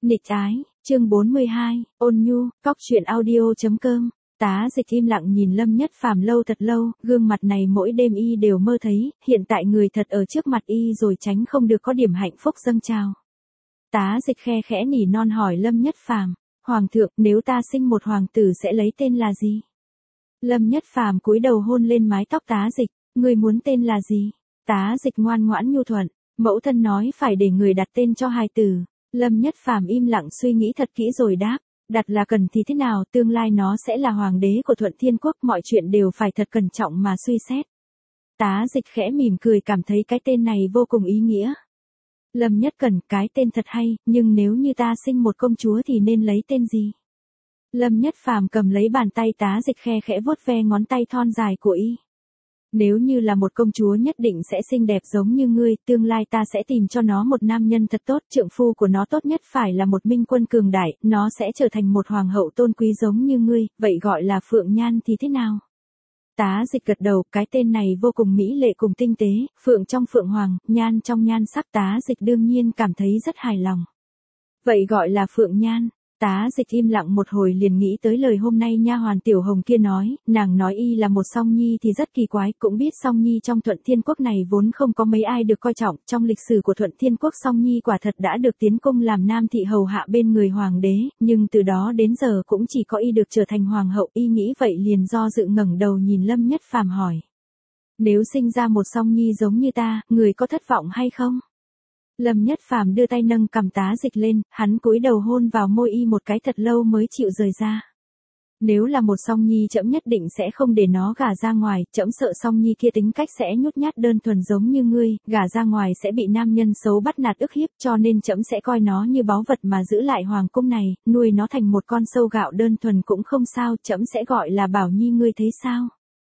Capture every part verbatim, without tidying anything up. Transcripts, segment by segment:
Nịch ái, chương bốn mươi hai, ôn nhu, cóc truyện audio.com. Tá Dịch im lặng nhìn Lâm Nhất Phàm lâu thật lâu, gương mặt này mỗi đêm y đều mơ thấy, hiện tại người thật ở trước mặt y rồi tránh không được có điểm hạnh phúc dâng trào. Tá Dịch khe khẽ nỉ non hỏi Lâm Nhất Phàm, Hoàng thượng, nếu ta sinh một hoàng tử sẽ lấy tên là gì? Lâm Nhất Phàm cúi đầu hôn lên mái tóc Tá Dịch, người muốn tên là gì? Tá Dịch ngoan ngoãn nhu thuận, mẫu thân nói phải để người đặt tên cho hài tử. Lâm Nhất Phàm im lặng suy nghĩ thật kỹ rồi đáp, đặt là cần thì thế nào, tương lai nó sẽ là hoàng đế của Thuận Thiên Quốc, mọi chuyện đều phải thật cẩn trọng mà suy xét. Tá Dịch khẽ mỉm cười cảm thấy cái tên này vô cùng ý nghĩa. Lâm Nhất Cần, cái tên thật hay, nhưng nếu như ta sinh một công chúa thì nên lấy tên gì? Lâm Nhất Phàm cầm lấy bàn tay Tá Dịch khe khẽ vuốt ve ngón tay thon dài của y. Nếu như là một công chúa nhất định sẽ xinh đẹp giống như ngươi, tương lai ta sẽ tìm cho nó một nam nhân thật tốt, trượng phu của nó tốt nhất phải là một minh quân cường đại, nó sẽ trở thành một hoàng hậu tôn quý giống như ngươi, vậy gọi là Phượng Nhan thì thế nào? Tá Dịch gật đầu, cái tên này vô cùng mỹ lệ cùng tinh tế, Phượng trong Phượng Hoàng, Nhan trong Nhan sắc, Tá Dịch đương nhiên cảm thấy rất hài lòng. Vậy gọi là Phượng Nhan. Tá Dịch im lặng một hồi liền nghĩ tới lời hôm nay nha hoàn Tiểu Hồng kia nói, nàng nói y là một song nhi thì rất kỳ quái, cũng biết song nhi trong Thuận Thiên Quốc này vốn không có mấy ai được coi trọng, trong lịch sử của Thuận Thiên Quốc song nhi quả thật đã được tiến cung làm nam thị hầu hạ bên người hoàng đế, nhưng từ đó đến giờ cũng chỉ có y được trở thành hoàng hậu, y nghĩ vậy liền do dự ngẩng đầu nhìn Lâm Nhất Phàm hỏi. Nếu sinh ra một song nhi giống như ta, người có thất vọng hay không? Lâm Nhất Phàm đưa tay nâng cằm Tá Dịch lên, hắn cúi đầu hôn vào môi y một cái thật lâu mới chịu rời ra. Nếu là một song nhi trẫm nhất định sẽ không để nó gả ra ngoài, trẫm sợ song nhi kia tính cách sẽ nhút nhát đơn thuần giống như ngươi, gả ra ngoài sẽ bị nam nhân xấu bắt nạt ức hiếp, cho nên trẫm sẽ coi nó như báu vật mà giữ lại hoàng cung này, nuôi nó thành một con sâu gạo đơn thuần cũng không sao, trẫm sẽ gọi là Bảo Nhi, ngươi thấy sao?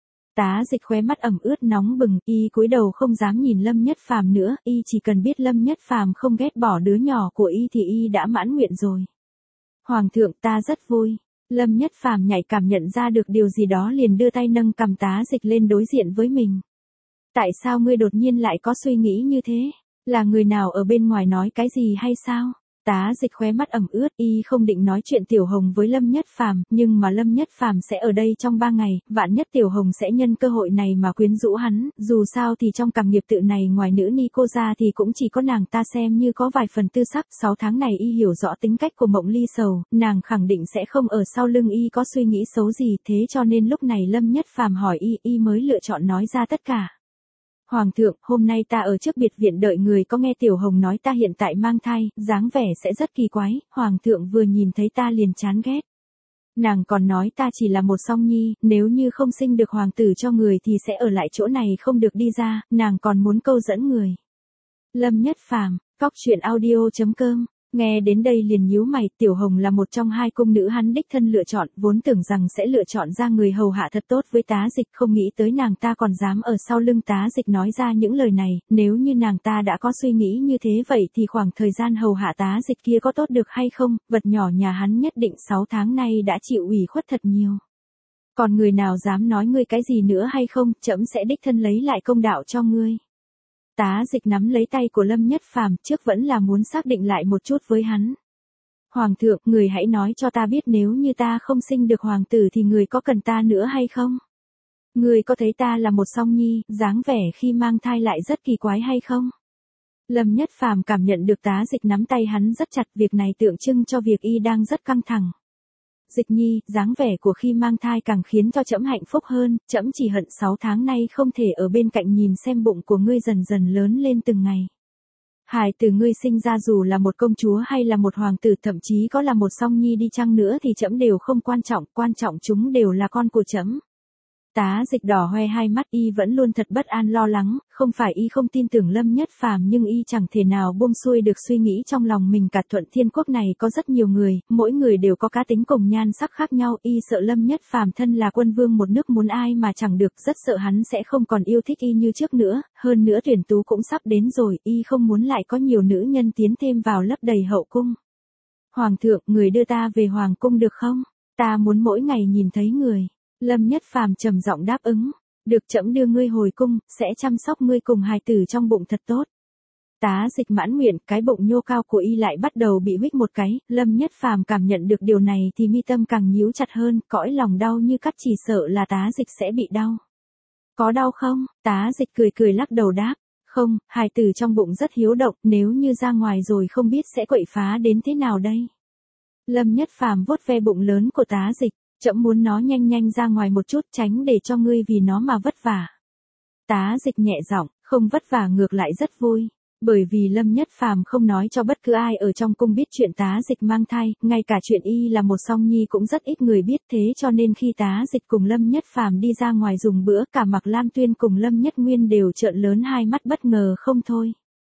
Tá Dịch khóe mắt ẩm ướt nóng bừng, y cúi đầu không dám nhìn Lâm Nhất Phàm nữa, y chỉ cần biết Lâm Nhất Phàm không ghét bỏ đứa nhỏ của y thì y đã mãn nguyện rồi. Hoàng thượng, ta rất vui. Lâm Nhất Phàm nhạy cảm nhận ra được điều gì đó liền đưa tay nâng cằm Tá Dịch lên đối diện với mình. Tại sao ngươi đột nhiên lại có suy nghĩ như thế? Là người nào ở bên ngoài nói cái gì hay sao? Tá Dịch khóe mắt ẩm ướt, y không định nói chuyện Tiểu Hồng với Lâm Nhất Phàm, nhưng mà Lâm Nhất Phàm sẽ ở đây trong ba ngày, vạn nhất Tiểu Hồng sẽ nhân cơ hội này mà quyến rũ hắn, dù sao thì trong cằm nghiệp tự này ngoài nữ ni cô ra thì cũng chỉ có nàng ta xem như có vài phần tư sắc, sáu tháng này y hiểu rõ tính cách của Mộng Ly Sầu, nàng khẳng định sẽ không ở sau lưng y có suy nghĩ xấu gì, thế cho nên lúc này Lâm Nhất Phàm hỏi y, y mới lựa chọn nói ra tất cả. Hoàng thượng, hôm nay ta ở trước biệt viện đợi người có nghe Tiểu Hồng nói ta hiện tại mang thai, dáng vẻ sẽ rất kỳ quái, Hoàng thượng vừa nhìn thấy ta liền chán ghét. Nàng còn nói ta chỉ là một song nhi, nếu như không sinh được hoàng tử cho người thì sẽ ở lại chỗ này không được đi ra, nàng còn muốn câu dẫn người. Lâm Nhất Phàm, cóc truyện audio.com. Nghe đến đây liền nhíu mày, Tiểu Hồng là một trong hai cung nữ hắn đích thân lựa chọn, vốn tưởng rằng sẽ lựa chọn ra người hầu hạ thật tốt với Tá Dịch, không nghĩ tới nàng ta còn dám ở sau lưng Tá Dịch nói ra những lời này, nếu như nàng ta đã có suy nghĩ như thế vậy thì khoảng thời gian hầu hạ Tá Dịch kia có tốt được hay không, vật nhỏ nhà hắn nhất định sáu tháng nay đã chịu ủy khuất thật nhiều. Còn người nào dám nói ngươi cái gì nữa hay không, trẫm sẽ đích thân lấy lại công đạo cho ngươi. Tá Dịch nắm lấy tay của Lâm Nhất Phàm, trước vẫn là muốn xác định lại một chút với hắn. Hoàng thượng, người hãy nói cho ta biết nếu như ta không sinh được hoàng tử thì người có cần ta nữa hay không? Người có thấy ta là một song nhi, dáng vẻ khi mang thai lại rất kỳ quái hay không? Lâm Nhất Phàm cảm nhận được Tá Dịch nắm tay hắn rất chặt, việc này tượng trưng cho việc y đang rất căng thẳng. Dịch nhi, dáng vẻ của khi mang thai càng khiến cho trẫm hạnh phúc hơn, trẫm chỉ hận sáu tháng nay không thể ở bên cạnh nhìn xem bụng của ngươi dần dần lớn lên từng ngày. Hài từ ngươi sinh ra dù là một công chúa hay là một hoàng tử, thậm chí có là một song nhi đi chăng nữa thì trẫm đều không quan trọng, quan trọng chúng đều là con của trẫm. Tá Dịch đỏ hoe hai mắt, y vẫn luôn thật bất an lo lắng, không phải y không tin tưởng Lâm Nhất Phàm nhưng y chẳng thể nào buông xuôi được suy nghĩ trong lòng mình, cả Thuận Thiên Quốc này có rất nhiều người, mỗi người đều có cá tính cùng nhan sắc khác nhau, y sợ Lâm Nhất Phàm thân là quân vương một nước muốn ai mà chẳng được, rất sợ hắn sẽ không còn yêu thích y như trước nữa, hơn nữa tuyển tú cũng sắp đến rồi, y không muốn lại có nhiều nữ nhân tiến thêm vào lấp đầy hậu cung. Hoàng thượng, người đưa ta về hoàng cung được không? Ta muốn mỗi ngày nhìn thấy người. Lâm Nhất Phàm trầm giọng đáp ứng, được, trẫm đưa ngươi hồi cung, sẽ chăm sóc ngươi cùng hài tử trong bụng thật tốt. Tá Dịch mãn nguyện, cái bụng nhô cao của y lại bắt đầu bị huých một cái, Lâm Nhất Phàm cảm nhận được điều này thì mi tâm càng nhíu chặt hơn, cõi lòng đau như cắt chỉ sợ là Tá Dịch sẽ bị đau. Có đau không? Tá Dịch cười cười lắc đầu đáp. Không, hài tử trong bụng rất hiếu động, nếu như ra ngoài rồi không biết sẽ quậy phá đến thế nào đây. Lâm Nhất Phàm vuốt ve bụng lớn của Tá Dịch, trẫm muốn nó nhanh nhanh ra ngoài một chút tránh để cho ngươi vì nó mà vất vả. Tá Dịch nhẹ giọng, không vất vả ngược lại rất vui. Bởi vì Lâm Nhất Phàm không nói cho bất cứ ai ở trong cung biết chuyện Tá Dịch mang thai, ngay cả chuyện y là một song nhi cũng rất ít người biết, thế cho nên khi Tá Dịch cùng Lâm Nhất Phàm đi ra ngoài dùng bữa, cả Mạc Lam Tuyên cùng Lâm Nhất Nguyên đều trợn lớn hai mắt bất ngờ không thôi.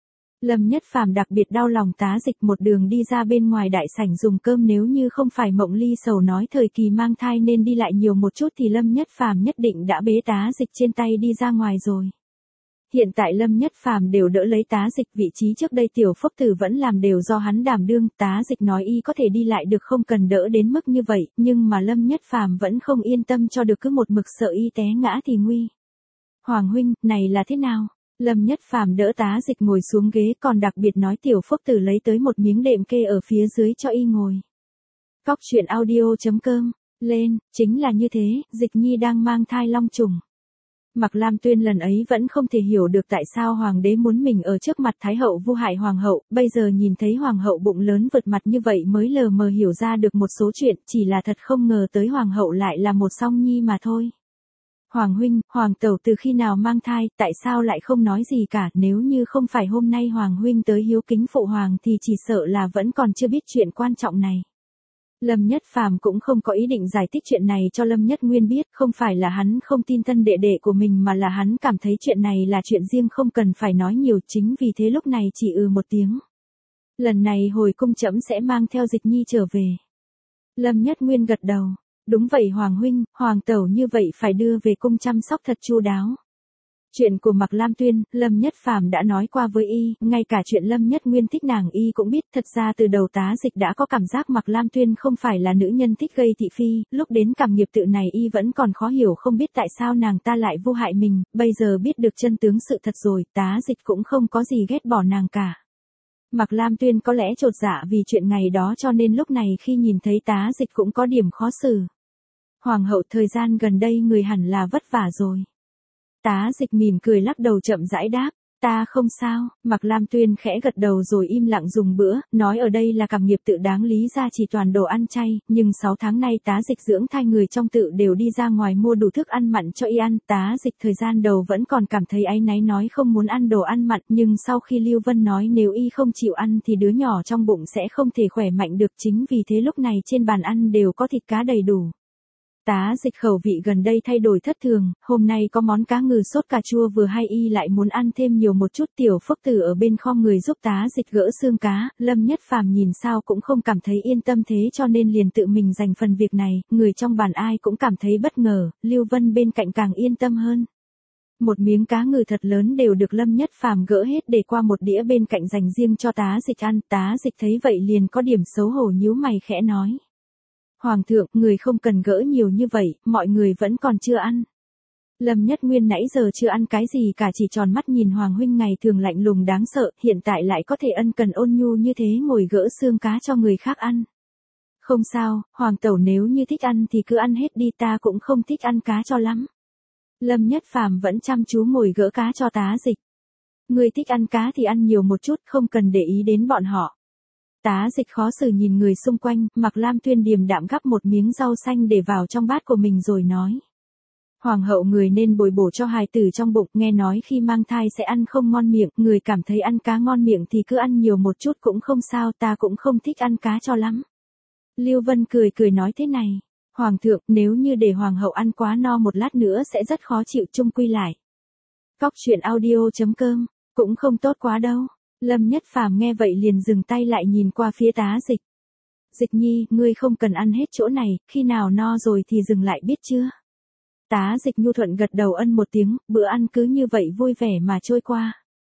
Lâm Nhất Phàm đặc biệt đau lòng Tá Dịch, một đường đi ra bên ngoài đại sảnh dùng cơm, nếu như không phải Mộng Ly Sầu nói thời kỳ mang thai nên đi lại nhiều một chút thì Lâm Nhất Phàm nhất định đã bế Tá Dịch trên tay đi ra ngoài rồi. Hiện tại Lâm Nhất Phàm đều đỡ lấy Tá Dịch, vị trí trước đây Tiểu Phúc Tử vẫn làm đều do hắn đảm đương, Tá Dịch nói y có thể đi lại được không cần đỡ đến mức như vậy, nhưng mà Lâm Nhất Phàm vẫn không yên tâm cho được, cứ một mực sợ y té ngã thì nguy. Hoàng huynh, này là thế nào? Lâm Nhất Phàm đỡ Tá Dịch ngồi xuống ghế, còn đặc biệt nói Tiểu Phúc Tử lấy tới một miếng đệm kê ở phía dưới cho y ngồi. Cóc truyện audio chấm com, lên, chính là như thế, Dịch Nhi đang mang thai long trùng. Mạc Lam Tuyên lần ấy vẫn không thể hiểu được tại sao hoàng đế muốn mình ở trước mặt thái hậu vu hại hoàng hậu, bây giờ nhìn thấy hoàng hậu bụng lớn vượt mặt như vậy mới lờ mờ hiểu ra được một số chuyện, chỉ là thật không ngờ tới hoàng hậu lại là một song nhi mà thôi. Hoàng huynh, hoàng tẩu từ khi nào mang thai, tại sao lại không nói gì cả, nếu như không phải hôm nay hoàng huynh tới hiếu kính phụ hoàng thì chỉ sợ là vẫn còn chưa biết chuyện quan trọng này. Lâm Nhất Phàm cũng không có ý định giải thích chuyện này cho Lâm Nhất Nguyên biết, không phải là hắn không tin thân đệ đệ của mình mà là hắn cảm thấy chuyện này là chuyện riêng không cần phải nói nhiều, chính vì thế lúc này chỉ ừ một tiếng. Lần này hồi cung trẫm sẽ mang theo Dịch Nhi trở về. Lâm Nhất Nguyên gật đầu, đúng vậy hoàng huynh, hoàng tẩu như vậy phải đưa về cung chăm sóc thật chu đáo. Chuyện của Mạc Lam Tuyên, Lâm Nhất Phàm đã nói qua với y, ngay cả chuyện Lâm Nhất Nguyên thích nàng y cũng biết, thật ra từ đầu Tá Dịch đã có cảm giác Mạc Lam Tuyên không phải là nữ nhân thích gây thị phi, lúc đến cảm nghiệp tự này y vẫn còn khó hiểu không biết tại sao nàng ta lại vô hại mình, bây giờ biết được chân tướng sự thật rồi, Tá Dịch cũng không có gì ghét bỏ nàng cả. Mạc Lam Tuyên có lẽ chột dạ vì chuyện ngày đó cho nên lúc này khi nhìn thấy Tá Dịch cũng có điểm khó xử. Hoàng hậu thời gian gần đây người hẳn là vất vả rồi. Tá Dịch mỉm cười lắc đầu chậm rãi đáp, ta không sao. Mạc Lam Tuyên khẽ gật đầu rồi im lặng dùng bữa, nói ở đây là cảm nghiệp tự đáng lý ra chỉ toàn đồ ăn chay, nhưng sáu tháng nay Tá Dịch dưỡng thai người trong tự đều đi ra ngoài mua đủ thức ăn mặn cho y ăn, Tá Dịch thời gian đầu vẫn còn cảm thấy áy náy nói không muốn ăn đồ ăn mặn, nhưng sau khi Lưu Vân nói nếu y không chịu ăn thì đứa nhỏ trong bụng sẽ không thể khỏe mạnh được, chính vì thế lúc này trên bàn ăn đều có thịt cá đầy đủ. Tá Dịch khẩu vị gần đây thay đổi thất thường, hôm nay có món cá ngừ sốt cà chua vừa hay y lại muốn ăn thêm nhiều một chút. Tiểu Phúc Tử ở bên khom người giúp Tá Dịch gỡ xương cá, Lâm Nhất Phàm nhìn sao cũng không cảm thấy yên tâm thế cho nên liền tự mình dành phần việc này, người trong bàn ai cũng cảm thấy bất ngờ, Lưu Vân bên cạnh càng yên tâm hơn. Một miếng cá ngừ thật lớn đều được Lâm Nhất Phàm gỡ hết để qua một đĩa bên cạnh dành riêng cho Tá Dịch ăn, Tá Dịch thấy vậy liền có điểm xấu hổ nhíu mày khẽ nói. Hoàng thượng, người không cần gỡ nhiều như vậy, mọi người vẫn còn chưa ăn. Lâm Nhất Nguyên nãy giờ chưa ăn cái gì cả, chỉ tròn mắt nhìn Hoàng huynh ngày thường lạnh lùng đáng sợ, hiện tại lại có thể ân cần ôn nhu như thế ngồi gỡ xương cá cho người khác ăn. Không sao, Hoàng tẩu nếu như thích ăn thì cứ ăn hết đi, ta cũng không thích ăn cá cho lắm. Lâm Nhất Phàm vẫn chăm chú ngồi gỡ cá cho Tá Dịch. Người thích ăn cá thì ăn nhiều một chút, không cần để ý đến bọn họ. Tá Dịch khó xử nhìn người xung quanh, Mạc Lam Tuyên điềm đạm gắp một miếng rau xanh để vào trong bát của mình rồi nói. Hoàng hậu người nên bồi bổ cho hài tử trong bụng, nghe nói khi mang thai sẽ ăn không ngon miệng, người cảm thấy ăn cá ngon miệng thì cứ ăn nhiều một chút cũng không sao, ta cũng không thích ăn cá cho lắm. Lưu Vân cười cười nói thế này, Hoàng thượng, nếu như để Hoàng hậu ăn quá no một lát nữa sẽ rất khó chịu, chung quy lại. Cóc truyện audio chấm com, cũng không tốt quá đâu. Lâm Nhất Phàm nghe vậy liền dừng tay lại nhìn qua phía Tá Dịch. Dịch Nhi, ngươi không cần ăn hết chỗ này, khi nào no rồi thì dừng lại biết chưa? Tá Dịch nhu thuận gật đầu ân một tiếng, bữa ăn cứ như vậy vui vẻ mà trôi qua.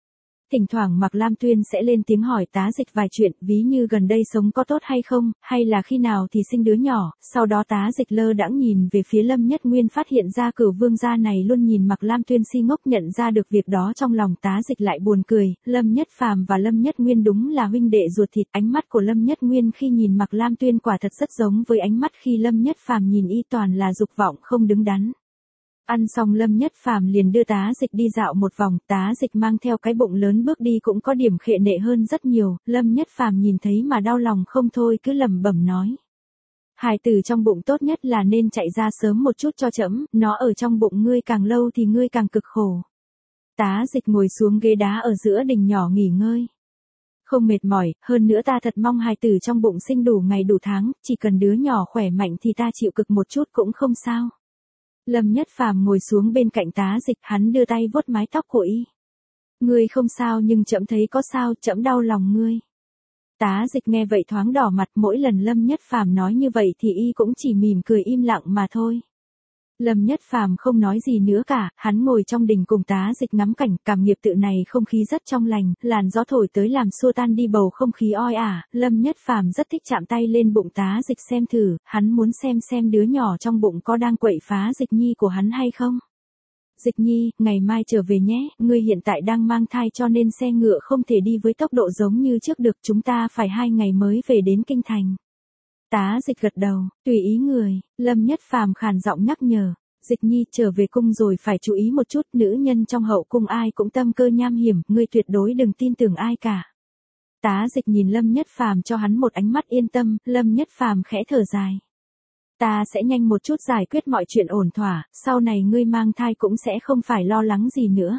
thỉnh thoảng Mạc Lam Tuyên sẽ lên tiếng hỏi Tá Dịch vài chuyện, ví như gần đây sống có tốt hay không, hay là khi nào thì sinh đứa nhỏ, sau đó Tá Dịch lơ đãng nhìn về phía Lâm Nhất Nguyên, phát hiện ra Cửu Vương gia này luôn nhìn Mạc Lam Tuyên si ngốc, nhận ra được việc đó trong lòng Tá Dịch lại buồn cười, Lâm Nhất Phàm và Lâm Nhất Nguyên đúng là huynh đệ ruột thịt, ánh mắt của Lâm Nhất Nguyên khi nhìn Mạc Lam Tuyên quả thật rất giống với ánh mắt khi Lâm Nhất Phàm nhìn y, toàn là dục vọng không đứng đắn. Ăn xong Lâm Nhất Phàm liền đưa Tá Dịch đi dạo một vòng, Tá Dịch mang theo cái bụng lớn bước đi cũng có điểm khệ nệ hơn rất nhiều, Lâm Nhất Phàm nhìn thấy mà đau lòng không thôi, cứ lẩm bẩm nói. Hài tử trong bụng tốt nhất là nên chạy ra sớm một chút cho trẫm, nó ở trong bụng ngươi càng lâu thì ngươi càng cực khổ. Tá Dịch ngồi xuống ghế đá ở giữa đình nhỏ nghỉ ngơi. Không mệt mỏi, hơn nữa ta thật mong hài tử trong bụng sinh đủ ngày đủ tháng, chỉ cần đứa nhỏ khỏe mạnh thì ta chịu cực một chút cũng không sao. Lâm Nhất Phàm ngồi xuống bên cạnh Tá Dịch, hắn đưa tay vuốt mái tóc của y. Ngươi không sao nhưng trẫm thấy có sao, trẫm đau lòng ngươi. Tá Dịch nghe vậy thoáng đỏ mặt, mỗi lần Lâm Nhất Phàm nói như vậy thì y cũng chỉ mỉm cười im lặng mà thôi. Lâm Nhất Phàm không nói gì nữa cả, hắn ngồi trong đình cùng Tá Dịch ngắm cảnh, cảm nghiệp tự này không khí rất trong lành, làn gió thổi tới làm xua tan đi bầu không khí oi ả, Lâm Nhất Phàm rất thích chạm tay lên bụng Tá Dịch xem thử, hắn muốn xem xem đứa nhỏ trong bụng có đang quậy phá Dịch Nhi của hắn hay không. Dịch Nhi, ngày mai trở về nhé, ngươi hiện tại đang mang thai cho nên xe ngựa không thể đi với tốc độ giống như trước được, chúng ta phải hai ngày mới về đến kinh thành. Tá Dịch gật đầu, tùy ý người, Lâm Nhất Phàm khàn giọng nhắc nhở, Dịch Nhi trở về cung rồi phải chú ý một chút, nữ nhân trong hậu cung ai cũng tâm cơ nham hiểm, ngươi tuyệt đối đừng tin tưởng ai cả. Tá Dịch nhìn Lâm Nhất Phàm cho hắn một ánh mắt yên tâm, Lâm Nhất Phàm khẽ thở dài. Ta sẽ nhanh một chút giải quyết mọi chuyện ổn thỏa, sau này ngươi mang thai cũng sẽ không phải lo lắng gì nữa.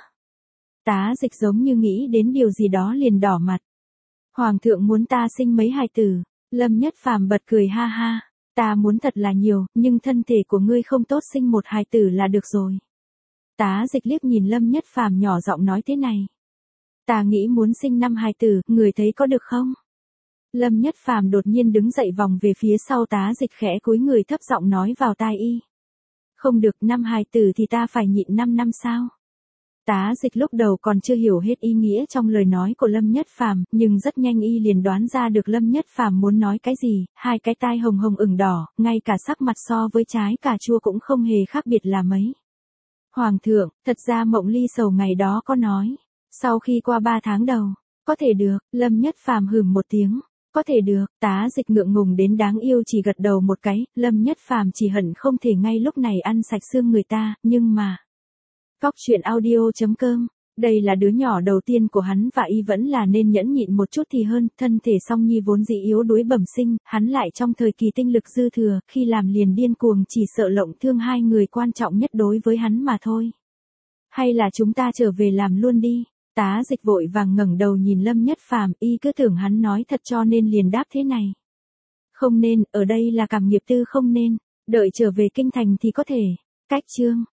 Tá Dịch giống như nghĩ đến điều gì đó liền đỏ mặt. Hoàng thượng muốn ta sinh mấy hài tử. Lâm Nhất Phàm bật cười ha ha, ta muốn thật là nhiều, nhưng thân thể của ngươi không tốt, sinh một hài tử là được rồi. Tá Dịch liếc nhìn Lâm Nhất Phàm nhỏ giọng nói thế này. Ta nghĩ muốn sinh năm hài tử, người thấy có được không? Lâm Nhất Phàm đột nhiên đứng dậy vòng về phía sau Tá Dịch, khẽ cúi người thấp giọng nói vào tai y. Không được, năm hài tử thì ta phải nhịn năm năm sao? Tá Dịch lúc đầu còn chưa hiểu hết ý nghĩa trong lời nói của Lâm Nhất Phàm, nhưng rất nhanh y liền đoán ra được Lâm Nhất Phàm muốn nói cái gì, hai cái tai hồng hồng ửng đỏ, ngay cả sắc mặt so với trái cà chua cũng không hề khác biệt là mấy. Hoàng thượng, thật ra Mộng Ly Sầu ngày đó có nói, sau khi qua ba tháng đầu, có thể được, Lâm Nhất Phàm hừm một tiếng, có thể được, Tá Dịch ngượng ngùng đến đáng yêu chỉ gật đầu một cái, Lâm Nhất Phàm chỉ hận không thể ngay lúc này ăn sạch xương người ta, nhưng mà... Góc truyện audio chấm com, đây là đứa nhỏ đầu tiên của hắn và y vẫn là nên nhẫn nhịn một chút thì hơn, thân thể Song Nhi vốn dĩ yếu đuối bẩm sinh, hắn lại trong thời kỳ tinh lực dư thừa, khi làm liền điên cuồng, chỉ sợ lộng thương hai người quan trọng nhất đối với hắn mà thôi. Hay là chúng ta trở về làm luôn đi. Tá Dịch vội vàng ngẩng đầu nhìn Lâm Nhất Phàm, y cứ tưởng hắn nói thật cho nên liền đáp thế này. Không nên, ở đây là cảm nghiệp tư, không nên, đợi trở về kinh thành thì có thể. Cách chương